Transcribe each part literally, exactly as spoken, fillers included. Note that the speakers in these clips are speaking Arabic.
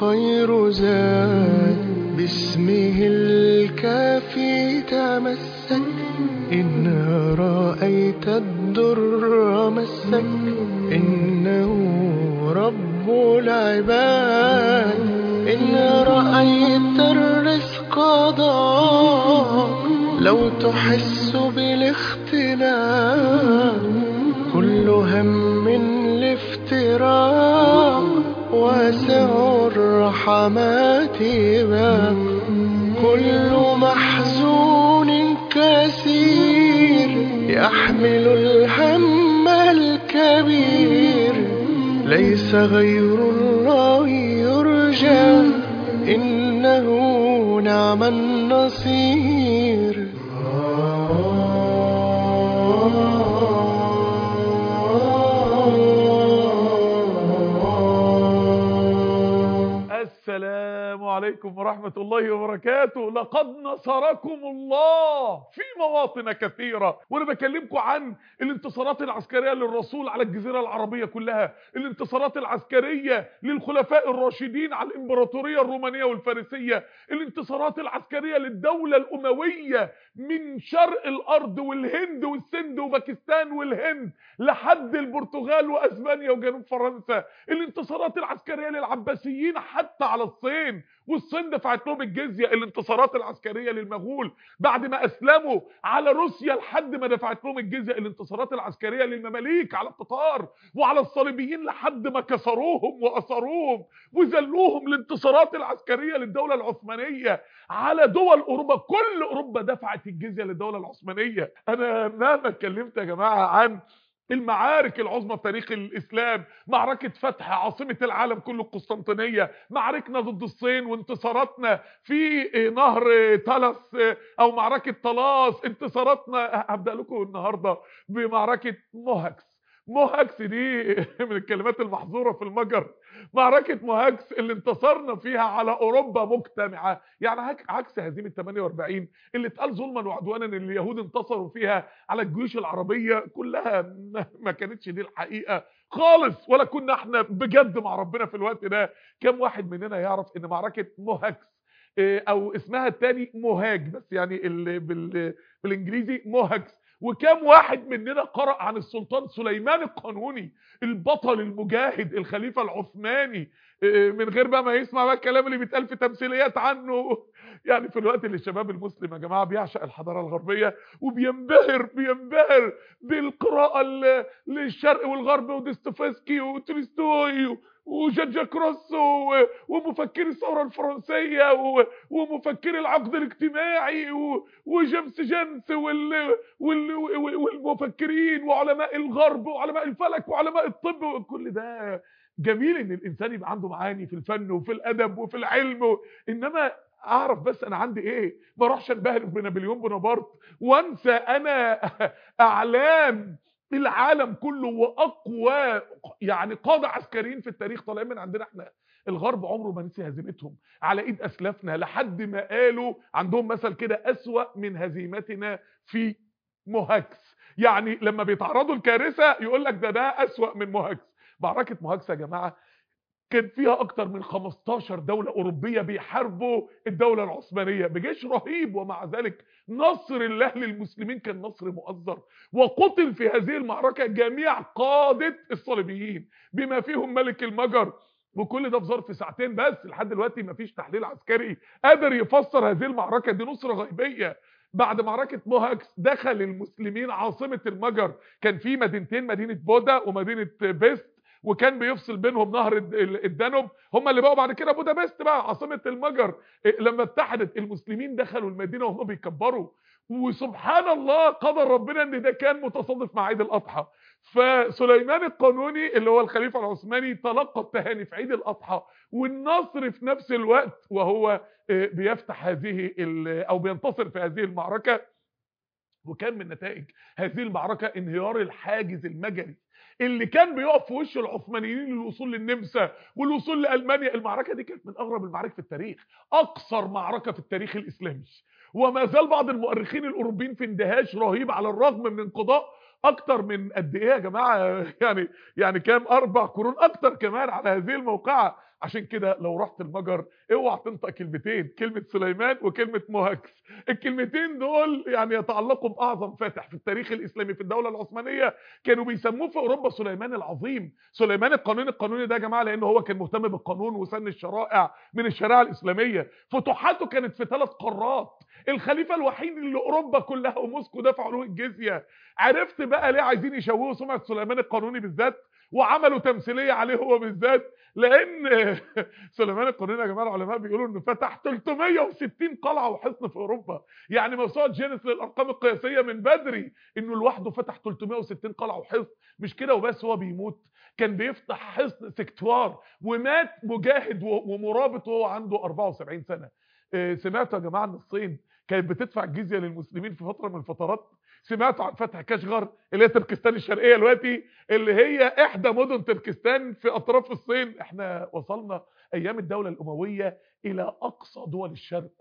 خير زاد، باسمه الكافي تمسك. إن رأيت الدر مسك، إنه رب العباد. إن رأيت الرزق ضاق، لو تحس بالاختلاف. كل هم الافتراق، واسع الرحمات باب. كل محزون كثير، يحمل الهم الكبير. ليس غير الله يرجى، إنه نعم النصير. السلام عليكم ورحمة الله وبركاته. لقد نصركم الله في مواطن كثيرة، وانا بكلمكم عن الانتصارات العسكرية للرسول على الجزيرة العربية كلها، الانتصارات العسكرية للخلفاء الراشدين على الامبراطورية الرومانية والفارسية، الانتصارات العسكرية للدولة الأموية من شرق الأرض والهند والسند وباكستان والهند لحد البرتغال وأسبانيا وجنوب فرنسا، الانتصارات العسكرية للعباسيين حتى على الصين، والصين دفعت لهم الجزية، الانتصارات العسكرية للمغول بعد ما أسلموا على روسيا لحد ما دفعت لهم الجزية، الانتصارات العسكرية للمماليك على التتار وعلى الصليبيين لحد ما كسروهم وأسروهم وذلوهم، الانتصارات العسكرية للدولة العثمانية على دول أوروبا، كل أوروبا دفعت الجزية للدولة العثمانية. أنا مهما اتكلمت يا جماعة عن المعارك العظمى في تاريخ الإسلام، معركة فتح عاصمة العالم كله القسطنطينية، معركنا ضد الصين وانتصاراتنا في نهر طلس أو معركة طلاس، انتصاراتنا. هبدأ لكم النهاردة بمعركة موهاكس. موهاكس دي من الكلمات المحظورة في المجر. معركة موهاكس اللي انتصرنا فيها على أوروبا مجتمعة، يعني عكس هزيمة ثمانية وأربعين اللي اتقال ظلما وعدوانا ان اليهود انتصروا فيها على الجيوش العربية كلها، ما كانتش دي الحقيقة خالص، ولا كنا احنا بجد مع ربنا في الوقت ده. كم واحد مننا يعرف ان معركة موهاكس او اسمها الثاني موهاج، بس يعني بال بالانجليزي موهاكس، وكم واحد مننا قرأ عن السلطان سليمان القانوني البطل المجاهد الخليفة العثماني من غير بقى ما يسمع بقى الكلام اللي بيتقال في تمثيليات عنه. يعني في الوقت اللي الشباب المسلم يا جماعة بيعشق الحضارة الغربية وبينبهر بينبهر بالقراءة للشرق والغرب وديستوفسكي وتولستوي وجان جاك روسو ومفكري الثورة الفرنسية ومفكري العقد الاجتماعي وجيمس جينس والمفكرين وعلماء الغرب وعلماء الفلك وعلماء الطب، وكل ده جميل ان الانسان يبقى عنده معاني في الفن وفي الادب وفي العلم، انما اعرف بس انا عندي ايه، ما اروحش انبهر بنابليون بونابرت وانسى انا اعلام العالم كله واقوى يعني قاده عسكريين في التاريخ طالعين من عندنا احنا. الغرب عمره ما نسي هزيمتهم على ايد اسلافنا، لحد ما قالوا عندهم مثل كده اسوأ من هزيمتنا في موهاكس، يعني لما بيتعرضوا لكارثه يقول لك ده ده اسوأ من موهاكس. معركه موهاكس يا جماعه كان فيها اكتر من خمستاشر دولة اوروبية بيحاربوا الدولة العثمانية بجيش رهيب، ومع ذلك نصر الله للمسلمين كان نصر مؤزر، وقتل في هذه المعركة جميع قادة الصليبيين بما فيهم ملك المجر، وكل ده في ظرف ساعتين بس. لحد دلوقتي مفيش تحليل عسكري قادر يفسر هذه المعركة، دي نصرة غيبية. بعد معركة موهاكس دخل المسلمين عاصمة المجر، كان في مدينتين، مدينة بودا ومدينة بيست، وكان بيفصل بينهم نهر الدانوب، هم اللي بقوا بعد كده بودابست بقى عاصمة المجر. لما اتحدت المسلمين دخلوا المدينة وهم بيكبروا، وسبحان الله قدر ربنا ان ده كان متصادف مع عيد الاضحى، فسليمان القانوني اللي هو الخليفة العثماني تلقى التهاني في عيد الاضحى والنصر في نفس الوقت، وهو بيفتح هذه او بينتصر في هذه المعركة. وكان من نتائج هذه المعركة انهيار الحاجز المجري اللي كان بيقف في وش العثمانيين للوصول للنمسا والوصول لألمانيا. المعركة دي كانت من أغرب المعارك في التاريخ، أقصر معركة في التاريخ الإسلامي، وما زال بعض المؤرخين الأوروبيين في اندهاش رهيب على الرغم من انقضاء أكتر من قد إيه يا جماعة، يعني يعني كام أربع قرون أكتر كمان على هذه الموقعة. عشان كده لو رحت المجر اوعى تنطق كلمتين، كلمه سليمان وكلمه مهاجس. الكلمتين دول يعني يتعلقوا باعظم فاتح في التاريخ الاسلامي في الدوله العثمانيه، كانوا بيسموه في اوروبا سليمان العظيم. سليمان القانون القانوني ده يا جماعه لانه هو كان مهتم بالقانون وسن الشرائع من الشريعه الاسلاميه. فتوحاته كانت في ثلاث قارات، الخليفه الوحيد اللي اوروبا كلها وموسكو دفعوا له الجزيه. عرفت بقى ليه عايزين يشوهوا سمعه سليمان القانوني بالذات وعملوا تمثيليه عليه هو بالذات؟ لان سليمان القانوني يا جماعه العلماء بيقولوا انه فتح ثلاثمية وستين قلعه وحصن في اوروبا. يعني موسوعه جينيس للارقام القياسيه من بدري انه لوحده فتح ثلاثمية وستين قلعه وحصن. مش كده وبس، هو بيموت كان بيفتح حصن سكتوار ومات مجاهد ومرابط وهو عنده أربعة وسبعين سنه. سمعتوا يا جماعه ان الصين كانت بتدفع الجزيه للمسلمين في فتره من الفترات؟ سمعتوا عن فتح كاشغر اللي هي تركستان الشرقيه دلوقتي، اللي هي احدى مدن تركستان في اطراف الصين؟ احنا وصلنا ايام الدوله الامويه الى اقصى دول الشرق،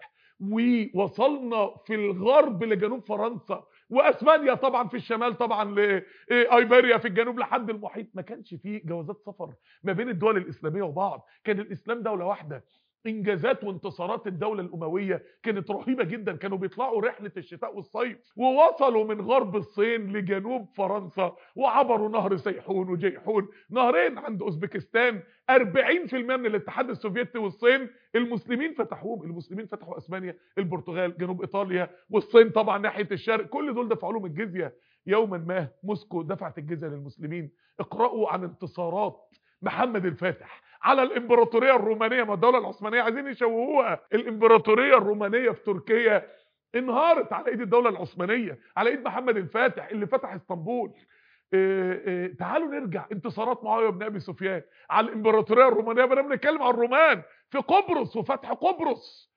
ووصلنا في الغرب لجنوب فرنسا، واسبانيا طبعا في الشمال، طبعا لايبيريا في الجنوب لحد المحيط. ما كانش فيه جوازات سفر ما بين الدول الاسلاميه وبعض، كان الاسلام دوله واحده. انجازات وانتصارات الدوله الامويه كانت رهيبه جدا، كانوا بيطلعوا رحله الشتاء والصيف ووصلوا من غرب الصين لجنوب فرنسا وعبروا نهر سيحون وجيحون، نهرين عند اوزبكستان. أربعين في المية من الاتحاد السوفيتي والصين المسلمين فتحوهم، المسلمين فتحوا اسبانيا، البرتغال، جنوب ايطاليا، والصين طبعا ناحيه الشرق، كل دول دفعوا لهم الجزيه. يوما ما موسكو دفعت الجزيه للمسلمين. اقرأوا عن انتصارات محمد الفاتح على الامبراطوريه الرومانيه، ما الدوله العثمانيه عايزين يشوهوها. الامبراطوريه الرومانيه في تركيا انهارت على ايد الدوله العثمانيه، على ايد محمد الفاتح اللي فتح اسطنبول. إيه إيه تعالوا نرجع انتصارات معاويه بن ابي سفيان على الامبراطوريه الرومانيه، بدنا بنتكلم عن الرومان في قبرص وفتح قبرص،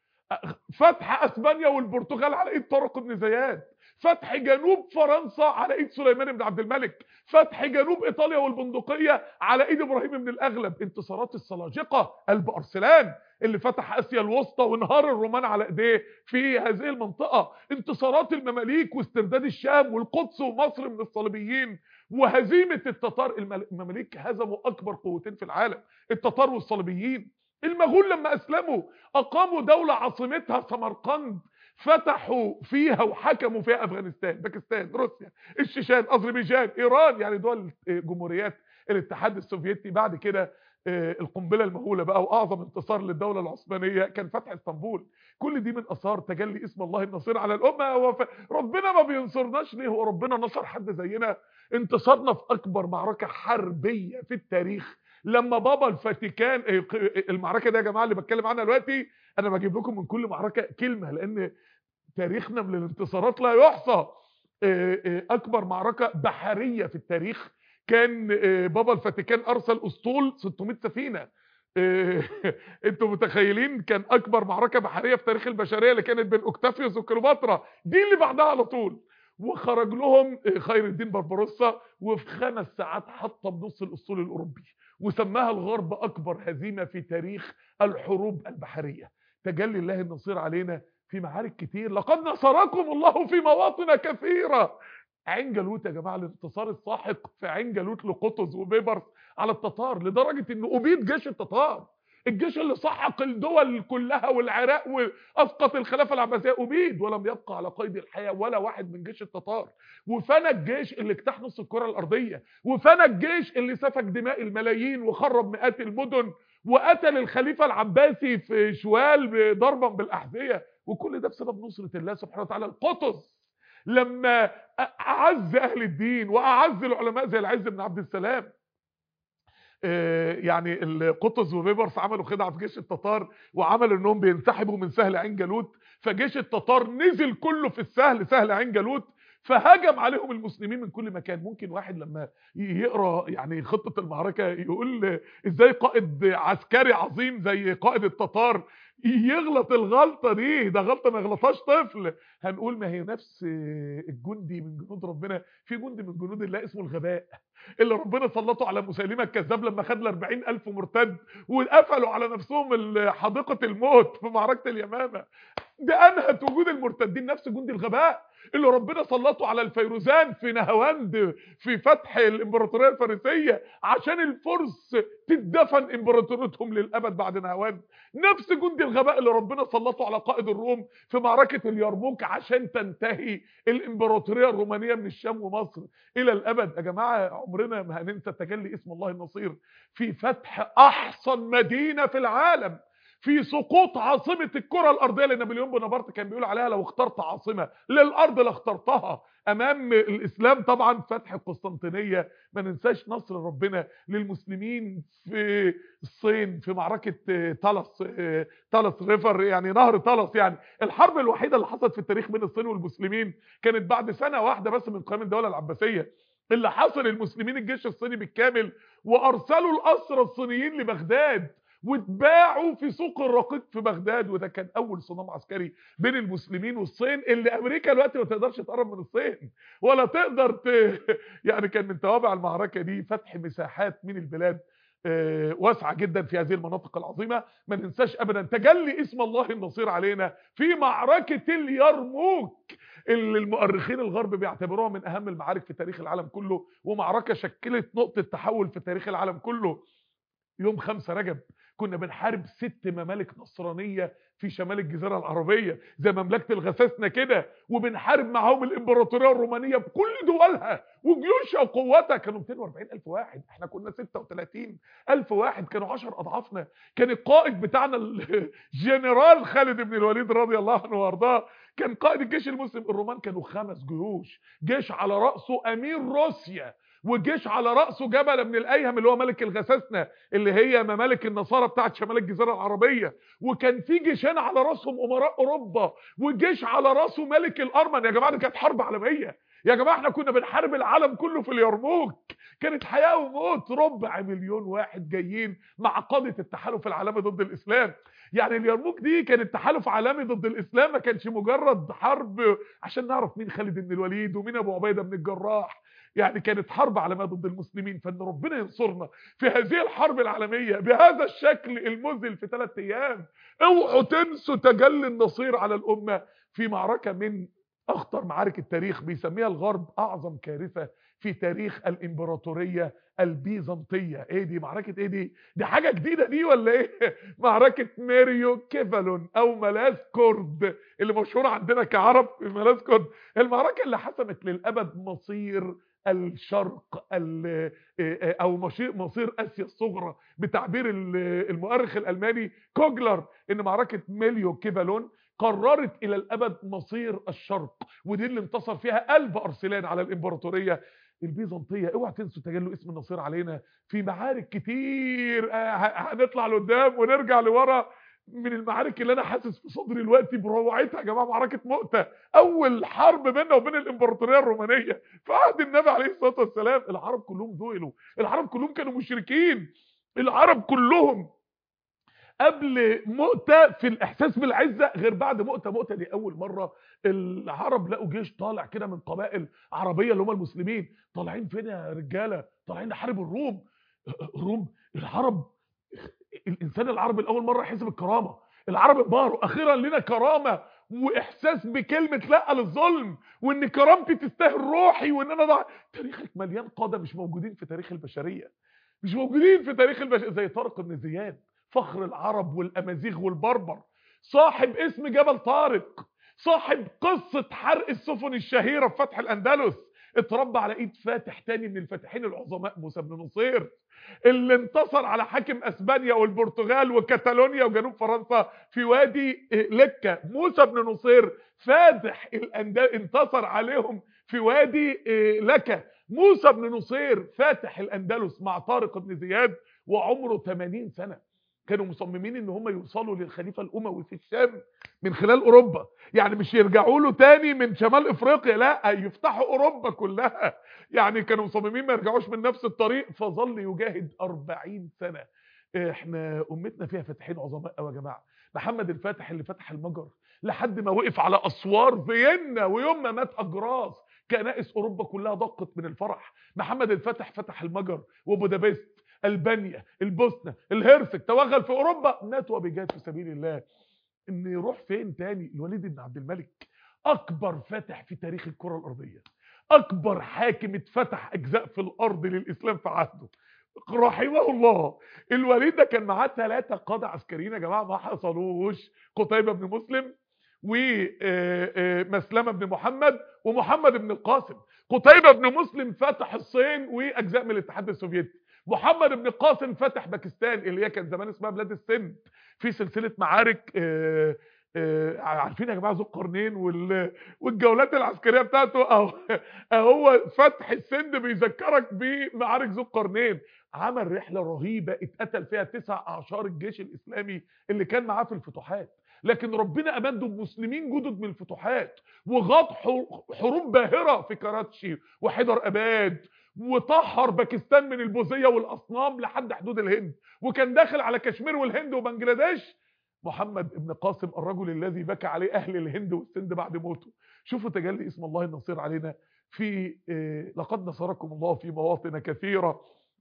فتح اسبانيا والبرتغال على ايد طارق بن زياد، فتح جنوب فرنسا على ايد سليمان بن عبد الملك، فتح جنوب ايطاليا والبندقيه على ايد ابراهيم بن الاغلب، انتصارات السلاجقه قلب ارسلان اللي فتح اسيا الوسطى وانهار الرومان على ايديه في هذه المنطقه، انتصارات المماليك واسترداد الشام والقدس ومصر من الصليبيين، وهزيمه التتار. المماليك هزموا اكبر قوتين في العالم، التتار والصليبيين. المغول لما اسلموا اقاموا دوله عاصمتها سمرقند، فتحوا فيها وحكموا فيها افغانستان، باكستان، روسيا، الشيشان، اذربيجان، ايران، يعني دول جمهوريات الاتحاد السوفيتي. بعد كده القنبله المهوله بقى واعظم انتصار للدوله العثمانيه كان فتح اسطنبول. كل دي من اثار تجلي اسم الله النصير على الامه. وف... ربنا ما بينصرناش ليه؟ هو ربنا نصر حد زينا؟ انتصرنا في اكبر معركه حربيه في التاريخ لما بابا الفاتيكان. المعركه دي يا جماعه اللي بتكلم عنها دلوقتي انا بجيب لكم من كل معركه كلمه، لان تاريخنا من الانتصارات لا يحصى. اكبر معركه بحريه في التاريخ كان بابا الفاتيكان ارسل اسطول ستمائة سفينه. انتوا متخيلين؟ كان اكبر معركه بحريه في تاريخ البشريه اللي كانت بين اوكتافيوس وكليوباترا، دي اللي بعدها على طول. وخرج لهم خير الدين بربروسا وفي خمس ساعات حطم نص الاسطول الاوروبي، وسماها الغرب اكبر هزيمه في تاريخ الحروب البحريه. تجلي الله النصير علينا في معارك كتير. لقد نصركم الله في مواطن كثيره. عين جالوت يا جماعه، الانتصار الساحق في عين جالوت لقطز وبيبرس على التتار، لدرجه انه ابيد جيش التتار، الجيش اللي سحق الدول كلها والعراق واسقط الخلافه العباسيه، ابيد ولم يبقى على قيد الحياه ولا واحد من جيش التتار. وفنى الجيش اللي اجتاح نص الكره الارضيه، وفنى الجيش اللي سفك دماء الملايين وخرب مئات المدن، وقتل الخليفه العباسي في شوال ضربا بالاحذيه. وكل ده بسبب نصره الله سبحانه وتعالى. القطز لما اعز اهل الدين واعز العلماء زي العز بن عبد السلام، يعني القطز وبيبرس عملوا خدعه في جيش التتار وعملوا انهم بينسحبوا من سهل عين جالوت، فجيش التتار نزل كله في السهل، سهل عين جالوت، فهجم عليهم المسلمين من كل مكان. ممكن واحد لما يقرا يعني خطه المعركه يقول ازاي قائد عسكري عظيم زي قائد التتار يغلط الغلطه دي؟ ده غلطه ما يغلطهاش طفل. هنقول ما هي نفس الجندي من جنود ربنا، في جندي من جنود الله اسمه الغباء، اللي ربنا سلطه على مسيلمه الكذاب لما خد ل أربعين ألف مرتد وقفلوا على نفسهم حديقه الموت في معركه اليمامه. ده انهت وجود المرتدين، نفس جندي الغباء اللي ربنا سلطه على الفيروزان في نهاوند في فتح الامبراطوريه الفارسيه عشان الفرس تدفن امبراطوريتهم للابد بعد نهاوند. نفس جندي الغباء اللي ربنا سلطه على قائد الروم في معركه اليرموك عشان تنتهي الامبراطوريه الرومانيه من الشام ومصر الى الابد. يا جماعه عمرنا ما هننسى تجلي اسم الله النصير في فتح احسن مدينه في العالم، في سقوط عاصمه الكره الارضيه، لان نابليون بونابرت كان بيقول عليها لو اخترت عاصمه للارض لاخترتها امام الاسلام. طبعا فتح القسطنطينيه. ما ننساش نصر ربنا للمسلمين في الصين في معركه تالس تالس ريفر، يعني نهر تالس. يعني الحرب الوحيده اللي حصلت في التاريخ بين الصين والمسلمين كانت بعد سنه واحده بس من قيام الدوله العباسيه. اللي حصل المسلمين الجيش الصيني بالكامل وارسلوا الاسرى الصينيين لبغداد واتباعوا في سوق الرقيق في بغداد، وده كان اول صدام عسكري بين المسلمين والصين، اللي امريكا دلوقتي ما تقدرش تقرب من الصين ولا تقدر ت... يعني كان من توابع المعركه دي فتح مساحات من البلاد واسعه جدا في هذه المناطق العظيمه. ما ننساش ابدا تجلي اسم الله النصير علينا في معركه اليرموك، اللي المؤرخين الغرب بيعتبروها من اهم المعارك في تاريخ العالم كله، ومعركه شكلت نقطه تحول في تاريخ العالم كله. يوم خمسة رجب كنا بنحارب ست ممالك نصرانيه في شمال الجزيره العربيه زي مملكه الغساسنه كده، وبنحارب معاهم الامبراطوريه الرومانيه بكل دولها وجيوشها وقوتها. كانوا مئتين وأربعين ألف واحد، احنا كنا ستة وثلاثين ألف واحد، كانوا عشر اضعافنا. كان القائد بتاعنا الجنرال خالد بن الوليد رضي الله عنه وارضاه كان قائد الجيش المسلم. الرومان كانوا خمس جيوش، جيش على راسه امير روسيا، وجيش على راسه جبل بن الايهم اللي هو ملك الغساسنه اللي هي ممالك النصارى بتاعت شمال الجزيره العربيه، وكان في جيشين على راسهم امراء اوروبا، وجيش على راسه ملك الارمن. يا جماعه دي كانت حرب عالميه، يا جماعه احنا كنا بنحارب العالم كله في اليرموك، كانت حياه وموت. ربع مليون واحد جايين مع قاده التحالف العالمي ضد الاسلام. يعني اليرموك دي كانت تحالف عالمي ضد الاسلام، ما كانش مجرد حرب عشان نعرف مين خالد بن الوليد ومين ابو عبيده بن الجراح، يعني كانت حرب عالميه ضد المسلمين. فان ربنا ينصرنا في هذه الحرب العالميه بهذا الشكل المذل في ثلاث ايام. اوعوا تنسوا تجلي النصير على الامه في معركه من اخطر معارك التاريخ، بيسميها الغرب اعظم كارثه في تاريخ الامبراطوريه البيزنطيه. ايه دي معركه ايه دي؟ دي حاجه جديده دي ولا ايه؟ معركه ميريو كيفالون او ملاذ كورد اللي مشهوره عندنا كعرب ملاذ كورد، المعركه اللي حسمت للابد مصير الشرق او مصير اسيا الصغرى بتعبير المؤرخ الالماني كوجلر، ان معركه ميليو كيفالون قررت الى الابد مصير الشرق، ودي اللي انتصر فيها قلب ارسلان على الامبراطوريه البيزنطيه. اوعى تنسوا تجلوا اسم النصير علينا في معارك كتير. هنطلع لقدام ونرجع لورا. من المعارك اللي انا حاسس في صدري دلوقتي بروعتها يا جماعه معركه مؤتة، اول حرب بيننا وبين الامبراطوريه الرومانيه في عهد النبي عليه الصلاه والسلام. العرب كلهم ذهلوا، العرب كلهم كانوا مشركين، العرب كلهم قبل مؤتة في الاحساس بالعزه غير بعد مؤتة. مؤتة دي اول مره العرب لقوا جيش طالع كده من قبائل عربيه اللي هم المسلمين، طالعين فين يا رجاله؟ طالعين نحارب الروم. الروم العرب، الانسان العربي الاول مره يحس بالكرامه. العرب انبهروا، اخيرا لنا كرامه واحساس بكلمه لا للظلم، وان كرامتي تستاهل روحي، وان انا ضع... تاريخك مليان قاده مش موجودين في تاريخ البشريه، مش موجودين في تاريخ البشريه، زي طارق بن زياد فخر العرب والامازيغ والبربر، صاحب اسم جبل طارق، صاحب قصه حرق السفن الشهيره في فتح الاندلس، اتربى على ايد فاتح تاني من الفاتحين العظماء موسى بن نصير، اللي انتصر على حاكم اسبانيا والبرتغال وكاتالونيا وجنوب فرنسا في وادي لكة. موسى بن نصير فاتح الاندلس انتصر عليهم في وادي لكة. موسى بن نصير فاتح الاندلس مع طارق بن زياد وعمره ثمانين سنة. كانوا مصممين ان هم يوصلوا للخليفه الاموي في الشام من خلال اوروبا، يعني مش يرجعوا له تاني من شمال افريقيا، لا يفتحوا اوروبا كلها. يعني كانوا مصممين ما يرجعوش من نفس الطريق، فظل يجاهد أربعين سنة. احنا امتنا فيها فاتحين عظماء قوي يا جماعه. محمد الفاتح اللي فتح المجر لحد ما وقف على اسوار فيينا، ويوم ما مات اجراس كنائس اوروبا كلها ضقت من الفرح. محمد الفاتح فتح المجر وبودابست، البانيا، البوسنه، الهرسك، توغل في اوروبا، مات وبيجاهد في سبيل الله. ان يروح فين تاني؟ الوليد بن عبد الملك اكبر فاتح في تاريخ الكره الارضيه، اكبر حاكم اتفتح اجزاء في الارض للاسلام في عهده رحمه الله. الوليد ده كان معاه ثلاثه قاده عسكريين يا جماعه ما حصلوش، قتيبه بن مسلم ومسلمه بن محمد ومحمد بن القاسم. قتيبه بن مسلم فتح الصين واجزاء من الاتحاد السوفيتي، محمد بن القاسم فتح باكستان اللي هي كان زمان اسمها بلاد السند في سلسله معارك. آآ آآ عارفين يا جماعه ذو القرنين والجولات العسكريه بتاعته، اهو هو فتح السند بيذكرك بمعارك ذو القرنين. عمل رحله رهيبه اتقتل فيها تسع اعشار الجيش الاسلامي اللي كان معاه في الفتوحات، لكن ربنا امده بمسلمين جدد من الفتوحات، وغاض حروب باهره في كراتشي وحيدر اباد، وطهر باكستان من البوذيه والاصنام لحد حدود الهند، وكان داخل على كشمير والهند وبنجلاديش. محمد بن قاسم الرجل الذي بكى عليه اهل الهند والسند بعد موته. شوفوا تجلي اسم الله النصير علينا في لقد نصركم الله في مواطن كثيره.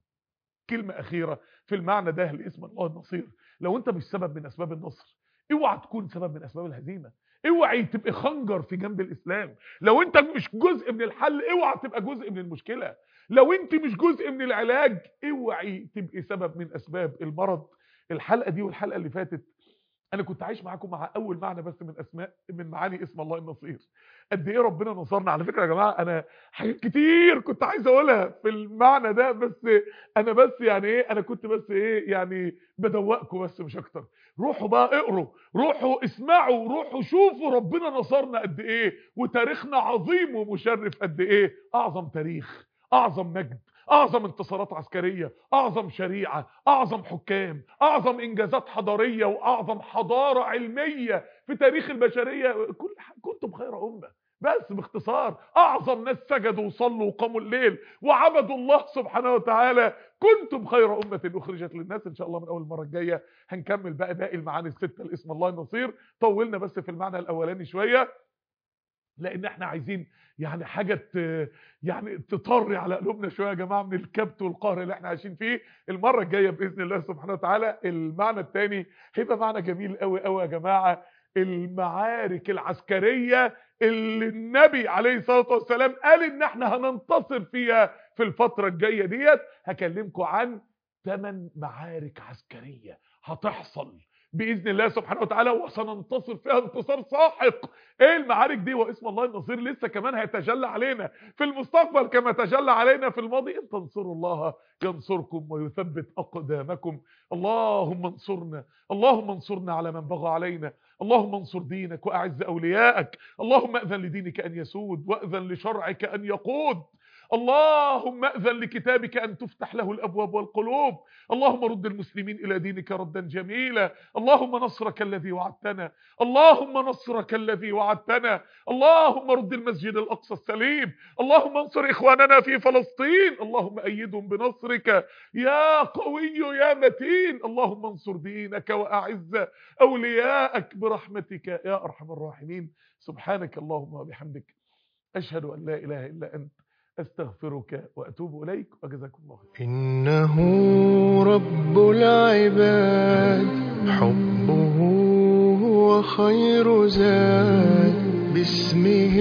كلمه اخيره في المعنى ده لاسم الله النصير، لو انت مش سبب من اسباب النصر اوعى تكون سبب من اسباب الهزيمه، اوعي تبقى خنجر في جنب الاسلام. لو انت مش جزء من الحل اوعى تبقى جزء من المشكله. لو انت مش جزء من العلاج اوعي تبقى سبب من اسباب المرض. الحلقه دي والحلقه اللي فاتت انا كنت عايش معاكم مع اول معنى بس من اسماء من معاني اسم الله النصير. قد ايه ربنا نصرنا. على فكره يا جماعه انا حاجات كتير كنت عايز اقولها في المعنى ده، بس انا بس يعني ايه انا كنت بس ايه يعني بدوقكم بس مش اكتر. روحوا بقى اقروا، روحوا اسمعوا، روحوا شوفوا ربنا نصرنا قد ايه، وتاريخنا عظيم ومشرف قد ايه. اعظم تاريخ، اعظم مجد، اعظم انتصارات عسكريه، اعظم شريعه، اعظم حكام، اعظم انجازات حضاريه، واعظم حضاره علميه في تاريخ البشريه. كل كنتم خير امه. بس باختصار اعظم ناس سجدوا وصلوا وقاموا الليل وعبدوا الله سبحانه وتعالى. كنتم خير امه اخرجت للناس. ان شاء الله من اول المره الجايه هنكمل بقى باقي المعاني السته لاسم الله النصير. طولنا بس في المعنى الاولاني شويه لان احنا عايزين يعني حاجه يعني تطري على قلوبنا شويه يا جماعه من الكبت والقهر اللي احنا عايشين فيه. المره الجايه باذن الله سبحانه وتعالى المعنى الثاني هيبقى معنى جميل قوي قوي يا جماعه. المعارك العسكريه اللي النبي عليه الصلاه والسلام قال ان احنا هننتصر فيها في الفتره الجايه ديت. هكلمكم عن ثمان معارك عسكريه هتحصل باذن الله سبحانه وتعالى وسننتصر فيها انتصار ساحق. ايه المعارك دي؟ واسم الله النصير لسه كمان هيتجلى علينا في المستقبل كما تجلى علينا في الماضي. ان تنصروا الله ينصركم ويثبت اقدامكم. اللهم انصرنا، اللهم انصرنا على من بغى علينا، اللهم انصر دينك واعز اوليائك، اللهم اذن لدينك ان يسود واذن لشرعك ان يقود، اللهم اذن لكتابك ان تفتح له الابواب والقلوب، اللهم رد المسلمين الى دينك ردا جميلا، اللهم نصرك الذي وعدتنا، اللهم نصرك الذي وعدتنا، اللهم رد المسجد الاقصى السليم، اللهم انصر اخواننا في فلسطين، اللهم ايدهم بنصرك يا قوي يا متين، اللهم انصر دينك واعز اولياءك برحمتك يا ارحم الراحمين. سبحانك اللهم وبحمدك اشهد ان لا اله الا انت استغفرك واتوب اليك وجزاكم الله خير. إنه رب العباد حبه هو خير زاد، باسمه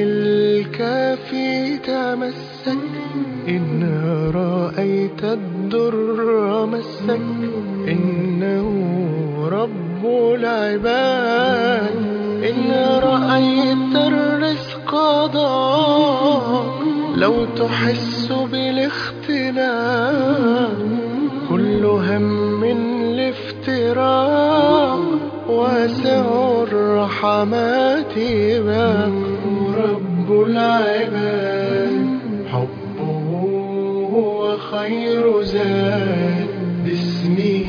الكافي تمسك، إن رأيت الدر مسك، إنه رب العباد، إن رأيت الرزق ضاق، لو تحس بالاختلاف، كل هم الافتراق، واسع الرحمات باب، رب العباد حبه هو خير زاد، باسمه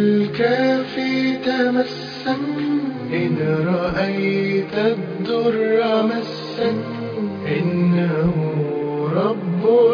الكافي تمسك، إن رأيت الدر مسك، إنه رب